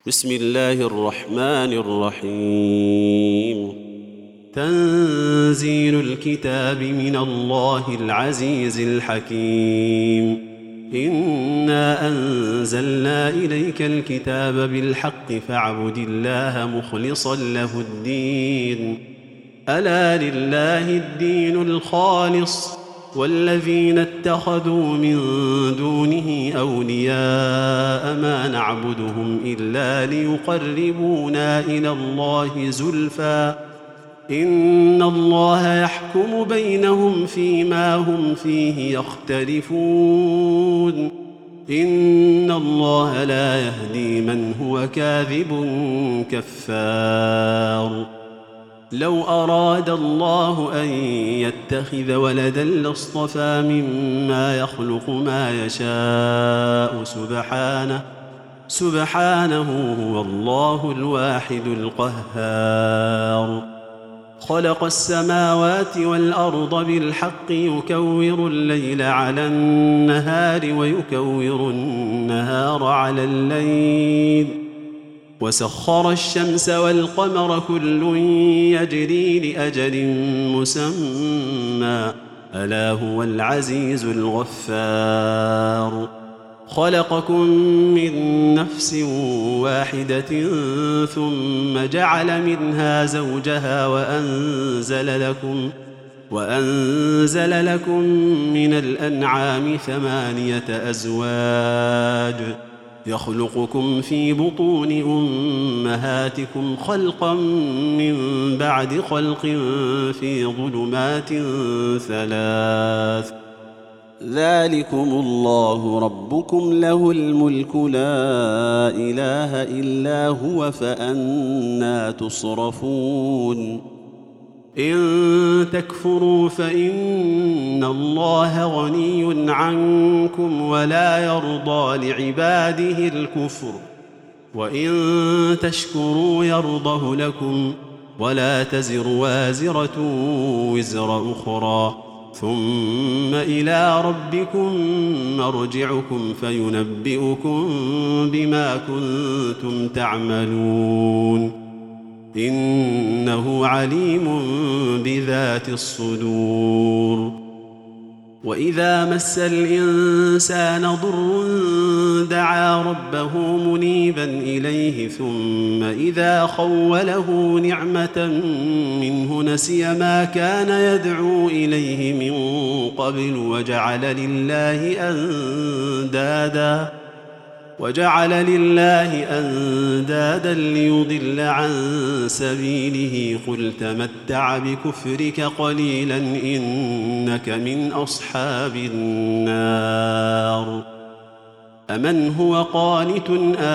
بسم الله الرحمن الرحيم. تنزيل الكتاب من الله العزيز الحكيم. إنا أنزلنا إليك الكتاب بالحق فاعبد الله مخلصا له الدين. ألا لله الدين الخالص والذين اتخذوا من دونه أولياء ما نعبدهم إلا ليقربونا إلى الله زلفى إن الله يحكم بينهم فيما هم فيه يختلفون إن الله لا يهدي من هو كاذب كفار. لو أراد الله أن يتخذ ولدا لاصطفى مما يخلق ما يشاء سبحانه هو الله الواحد القهار. خلق السماوات والأرض بالحق يكور الليل على النهار ويكور النهار على الليل وسخر الشمس والقمر كل يجري لأجل مسمى ألا هو العزيز الغفار. خلقكم من نفس واحدة ثم جعل منها زوجها وأنزل لكم من الأنعام 8 أزواج يخلقكم في بطون أمهاتكم خلقا من بعد خلق في ظلمات 3 ذلكم الله ربكم له الملك لا إله إلا هو فأنى تصرفون. إن تكفروا فإن الله غني عنكم ولا يرضى لعباده الكفر وإن تشكروا يرضه لكم ولا تزر وازرة وزر أخرى ثم إلى ربكم مرجعكم فينبئكم بما كنتم تعملون إنه عليم بذات الصدور. وإذا مس الإنسان ضر دعا ربه منيبا إليه ثم إذا خوله نعمة منه نسي ما كان يدعو إليه من قبل وجعل لله أندادا ليضل عن سبيله قل تمتع بكفرك قليلا إنك من أصحاب النار. أمن هو قانت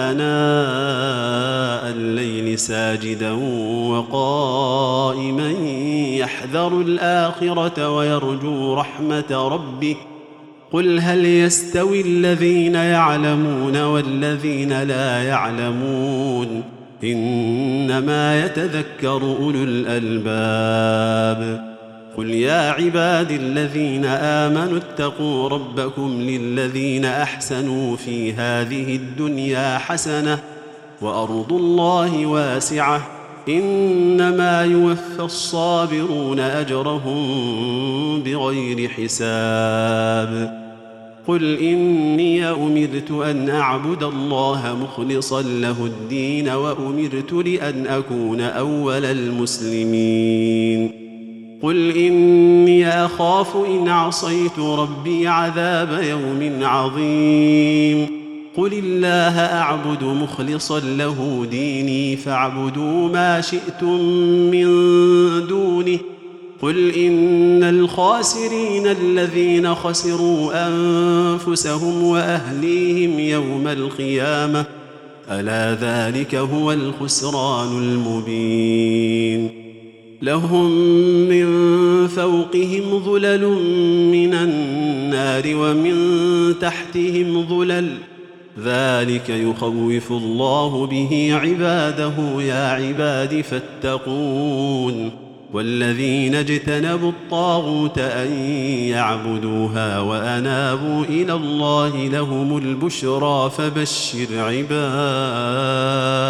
آناء الليل ساجدا وقائما يحذر الآخرة ويرجو رحمة ربه قل هل يستوي الذين يعلمون والذين لا يعلمون إنما يتذكر أولو الألباب. قل يا عبادي الذين آمنوا اتقوا ربكم للذين أحسنوا في هذه الدنيا حسنة وأرض الله واسعة إنما يوفى الصابرون أجرهم بغير حساب. قل إني أمرت أن أعبد الله مخلصا له الدين وأمرت لأن أكون أول المسلمين. قل إني أخاف إن عصيت ربي عذاب يوم عظيم. قل الله أعبد مخلصا له ديني فاعبدوا ما شئتم من دونه. قل إن الخاسرين الذين خسروا أنفسهم وأهليهم يوم القيامة ألا ذلك هو الخسران المبين. لهم من فوقهم ظلل من النار ومن تحتهم ظلل ذلك يخوف الله به عباده يا عباد فاتقون. والذين اجتنبوا الطاغوت أن يعبدوها وأنابوا إلى الله لهم البشرى فبشر عباد.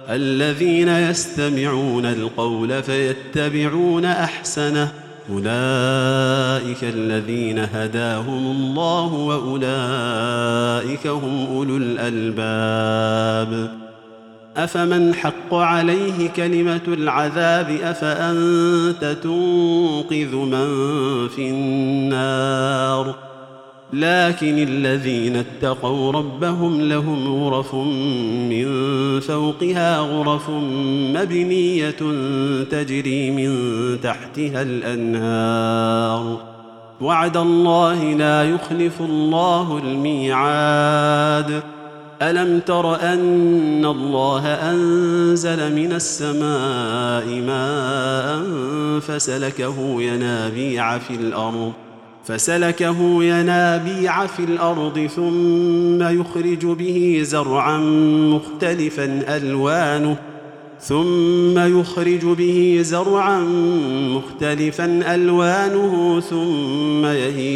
الذين يستمعون القول فيتبعون أحسنه أولئك الذين هداهم الله وأولئك هم أولو الألباب أفمن حق عليه كلمة العذاب أفأنت تنقذ من في النار لكن الذين اتقوا ربهم لهم غرف من فوقها غرف مبنية تجري من تحتها الأنهار وعد الله لا يخلف الله الميعاد ألم تر أن الله أنزل من السماء ماء فسلكه ينابيع في الأرض ثم يخرج به زرعا مختلفا ألوانه ثم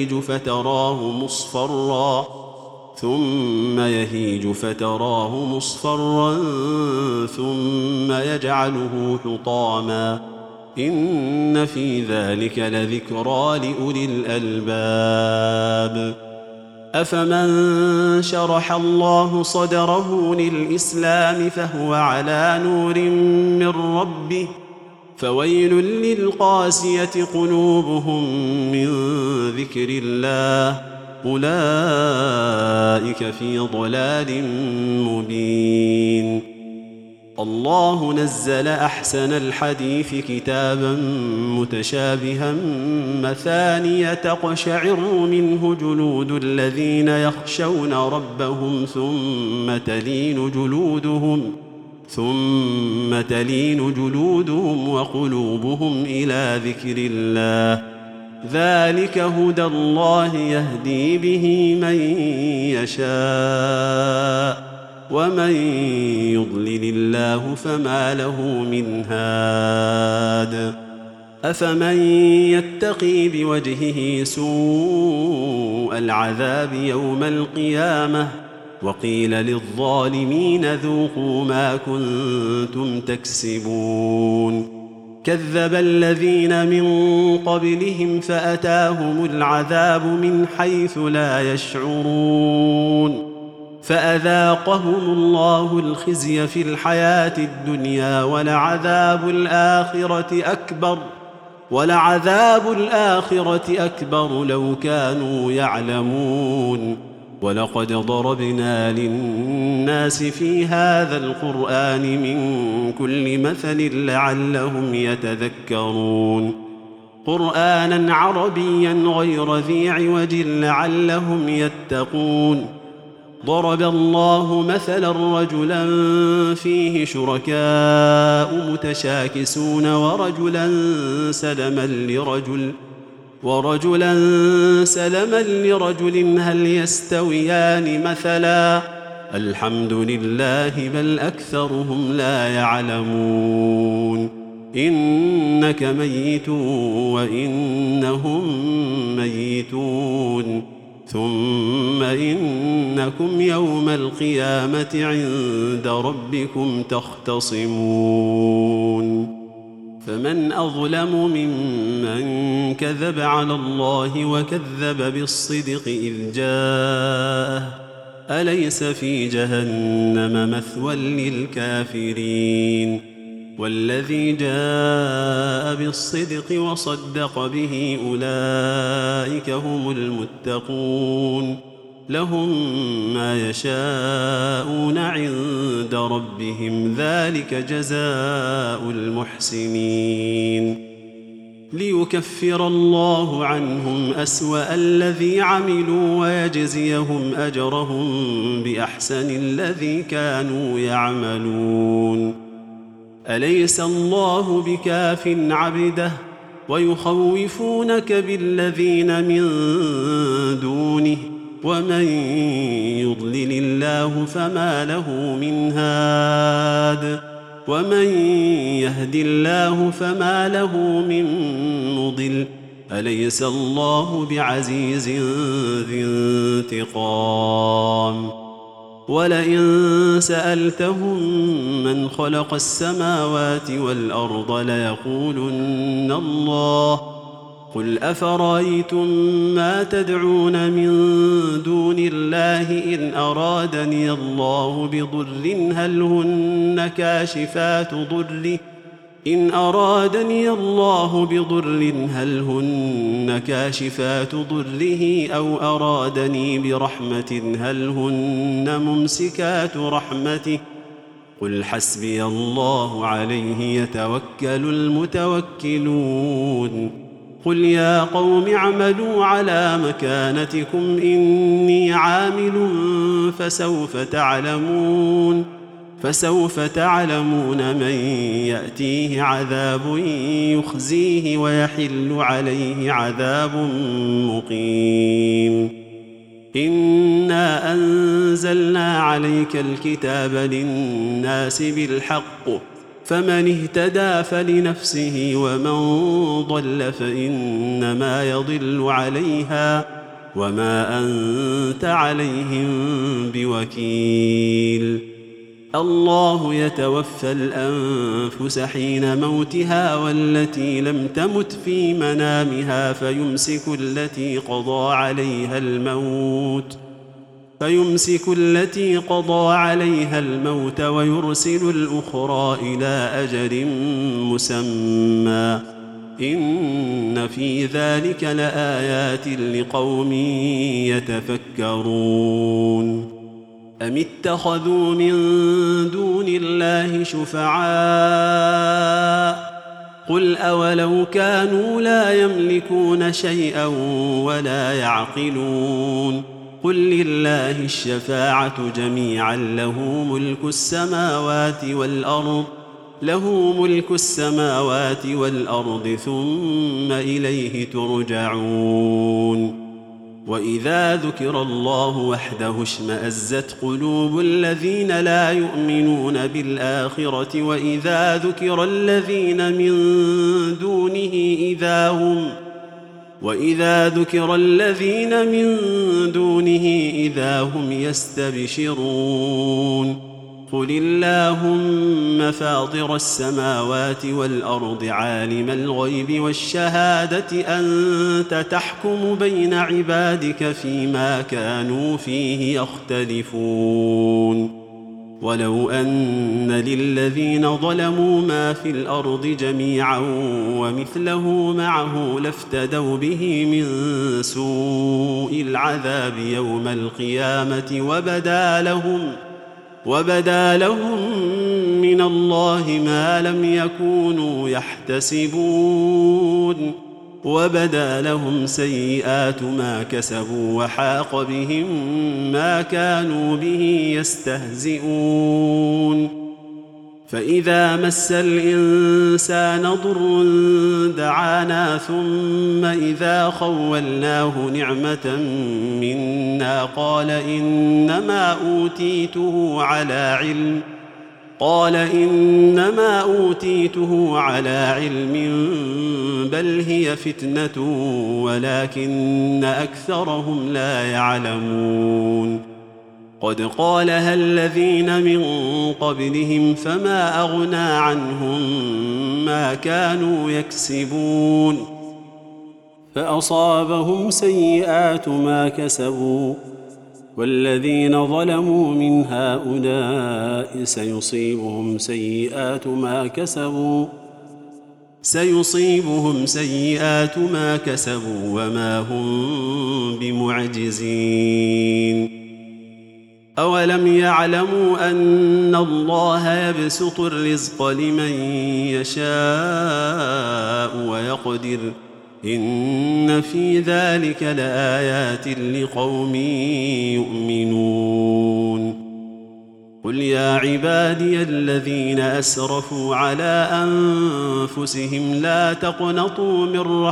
يهيج فتراه مصفرا ثم يجعله حطاما إن في ذلك لذكرى لأولي الألباب أفمن شرح الله صدره للإسلام فهو على نور من ربه فويل للقاسية قلوبهم من ذكر الله أولئك في ضلال مبين الله نزل أحسن الحديث كتابا متشابها مثانية تقشعر منه جلود الذين يخشون ربهم ثم تلين جلودهم وقلوبهم إلى ذكر الله ذلك هدى الله يهدي به من يشاء ومن يضلل الله فما له من هاد أفمن يتقي بوجهه سوء العذاب يوم القيامة وقيل للظالمين ذوقوا ما كنتم تكسبون كذب الذين من قبلهم فأتاهم العذاب من حيث لا يشعرون فأذاقهم الله الخزي في الحياة الدنيا ولعذاب الآخرة أكبر لو كانوا يعلمون ولقد ضربنا للناس في هذا القرآن من كل مثل لعلهم يتذكرون قرآنا عربيا غير ذي عوج لعلهم يتقون ضرب الله مثلا رجلا فيه شركاء متشاكسون ورجلا سلما لرجل هل يستويان مثلا الحمد لله بل أكثرهم لا يعلمون إنك ميت وإنهم ميتون ثم إنكم يوم القيامة عند ربكم تختصمون فمن أظلم ممن كذب على الله وكذب بالصدق إذ جاءه أليس في جهنم مثوى للكافرين والذي جاء بالصدق وصدق به أولئك هم المتقون لهم ما يشاءون عند ربهم ذلك جزاء المحسنين ليكفر الله عنهم أسوأ الذي عملوا ويجزيهم أجرهم بأحسن الذي كانوا يعملون أليس الله بكاف عبده ويخوفونك بالذين من دونه ومن يضلل الله فما له من هاد ومن يهد الله فما له من مضل أليس الله بعزيز ذي انتقام ولئن سألتهم من خلق السماوات والأرض ليقولن الله. قل أفرأيتم ما تدعون من دون الله إن أرادني الله بضر هل هن كاشفات ضره أو أرادني برحمة هل هن ممسكات رحمته. قل حسبي الله عليه يتوكل المتوكلون. قل يا قوم اعملوا على مكانتكم إني عامل فسوف تعلمون من يأتيه عذاب يخزيه ويحل عليه عذاب مقيم. إنا أنزلنا عليك الكتاب للناس بالحق فمن اهتدى فلنفسه ومن ضل فإنما يضل عليها وما أنت عليهم بوكيل. الله يتوفى الأنفس حين موتها والتي لم تمت في منامها فيمسك التي قضى عليها الموت ويرسل الأخرى إلى أجل مسمى. إن في ذلك لآيات لقوم يتفكرون. أم اتخذوا من دون الله شفعاء قل أولو كانوا لا يملكون شيئا ولا يعقلون. قل لله الشفاعة جميعا له ملك السماوات والأرض ثم إليه ترجعون. وإذا ذكر الله وحده اشمأزت قلوب الذين لا يؤمنون بالآخرة وإذا ذكر الذين من دونه إذا هم يستبشرون. قل اللهم فاطر السماوات والأرض عالم الغيب والشهادة أنت تحكم بين عبادك فيما كانوا فيه يختلفون. ولو أن للذين ظلموا ما في الأرض جميعا ومثله معه لافتدوا به من سوء العذاب يوم القيامة وبدا لهم من الله ما لم يكونوا يحتسبون. وبدا لهم سيئات ما كسبوا وحاق بهم ما كانوا به يستهزئون. فإذا مس الإنسان ضر دعانا ثم إذا خولناه نعمة منا قال إنما أوتيته على علم بل هي فتنة ولكن أكثرهم لا يعلمون. قد قالها الذين من قبلهم فما أغنى عنهم ما كانوا يكسبون فأصابهم سيئات ما كسبوا والذين ظلموا من هؤلاء سيصيبهم سيئات ما كسبوا وما هم بمعجزين. أولم يعلموا أن الله يبسط الرزق لمن يشاء ويقدر إن في ذلك لآيات لقوم يؤمنون. قل يا عبادي الذين أسرفوا على أنفسهم لا تقنطوا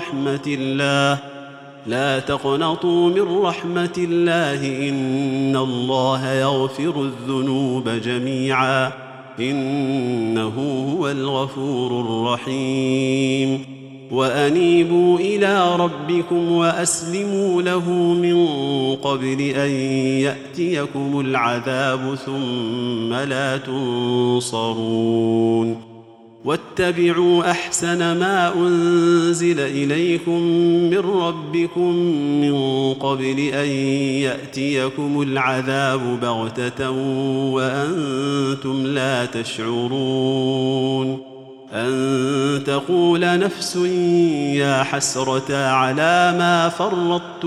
من رحمة الله إن الله يغفر الذنوب جميعا إنه هو الغفور الرحيم. وأنيبوا إلى ربكم وأسلموا له من قبل أن يأتيكم العذاب ثم لا تنصرون واتبعوا أحسن ما أنزل إليكم من ربكم من قبل أن يأتيكم العذاب بغتة وأنتم لا تشعرون أن تقول نفس يا حسرة على ما فرطت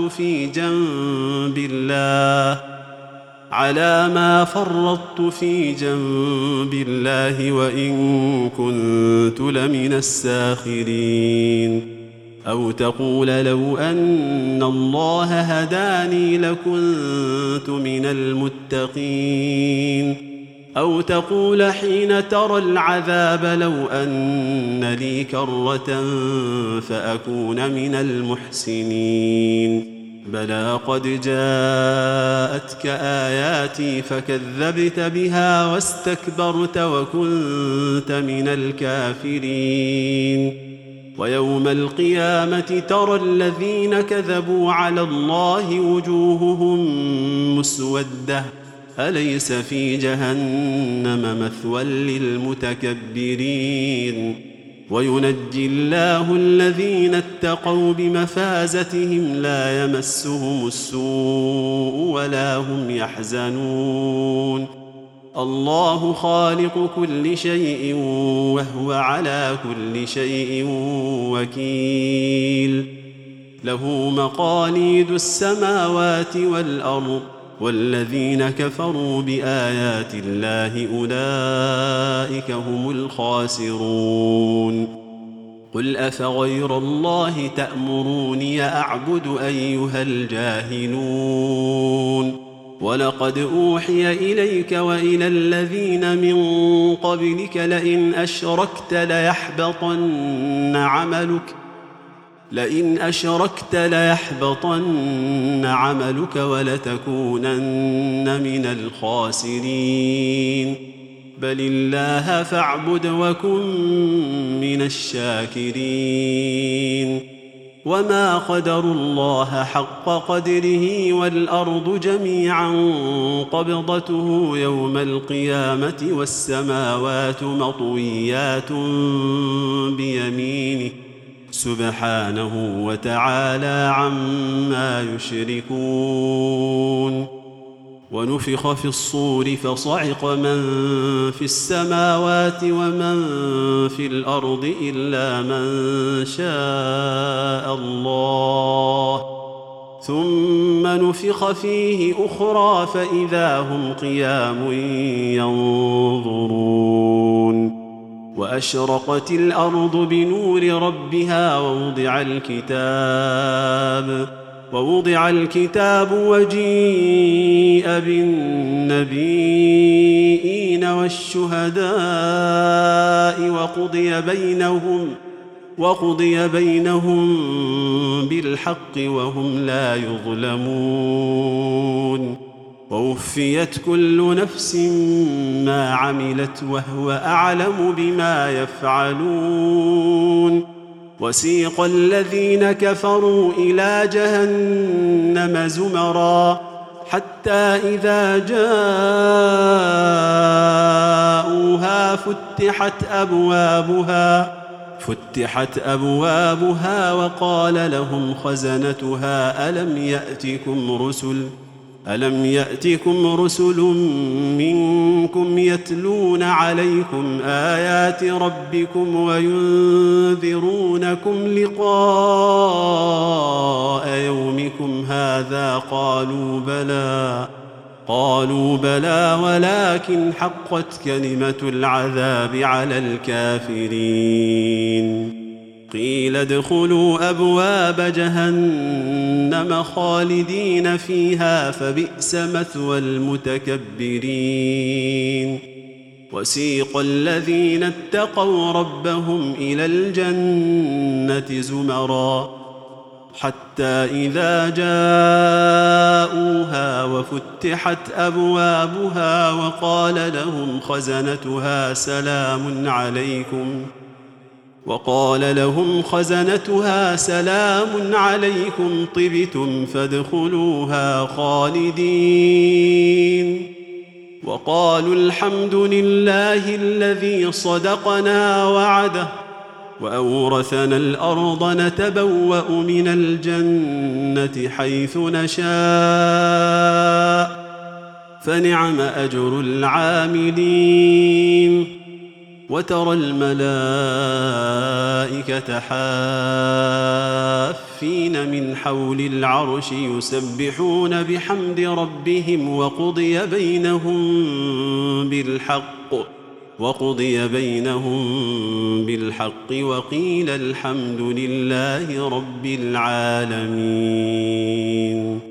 في جنب الله وإن كنت لمن الساخرين أو تقول لو أن الله هداني لكنت من المتقين أو تقول حين ترى العذاب لو أن لي كرة فأكون من المحسنين بلى قد جاءتك آياتي فكذبت بها واستكبرت وكنت من الكافرين ويوم القيامة ترى الذين كذبوا على الله وجوههم مسودة أليس في جهنم مثوى للمتكبرين وينجي الله الذين اتقوا بمفازتهم لا يمسهم السوء ولا هم يحزنون الله خالق كل شيء وهو على كل شيء وكيل له مقاليد السماوات والأرض والذين كفروا بآيات الله أولئك هم الخاسرون قل أفغير الله تأمروني أعبد أيها الجاهلون ولقد أوحي إليك وإلى الذين من قبلك لئن أشركت ليحبطن عملك ولتكونن من الخاسرين بل الله فاعبد وكن من الشاكرين وما قدروا الله حق قدره والأرض جميعا قبضته يوم القيامة والسماوات مطويات بيمينه سبحانه وتعالى عما يشركون ونفخ في الصور فصعق من في السماوات ومن في الأرض إلا من شاء الله ثم نفخ فيه أخرى فإذا هم قيام ينظرون وأشرقت الأرض بنور ربها ووضع الكتاب وجيء بالنبيين والشهداء وقضي بينهم بالحق وهم لا يظلمون ووفيت كل نفس ما عملت وهو أعلم بما يفعلون وسيق الذين كفروا إلى جهنم زمرا حتى إذا جاءوها فتحت أبوابها وقال لهم خزنتها ألم يأتكم رسل منكم يتلون عليكم آيات ربكم وينذرونكم لقاء يومكم هذا قالوا بلى ولكن حقت كلمة العذاب على الكافرين قيل ادخلوا أبواب جهنم خالدين فيها فبئس مثوى المتكبرين وسيق الذين اتقوا ربهم إلى الجنة زمرا حتى إذا جاءوها وفتحت أبوابها وقال لهم خزنتها وقال لهم خزنتها سلام عليكم طبتم فادخلوها خالدين وقالوا الحمد لله الذي صدقنا وعده وأورثنا الأرض نتبوأ من الجنة حيث نشاء فنعم أجر العاملين وترى الملائكة حافين من حول العرش يسبحون بحمد ربهم وقضي بينهم بالحق وقيل الحمد لله رب العالمين.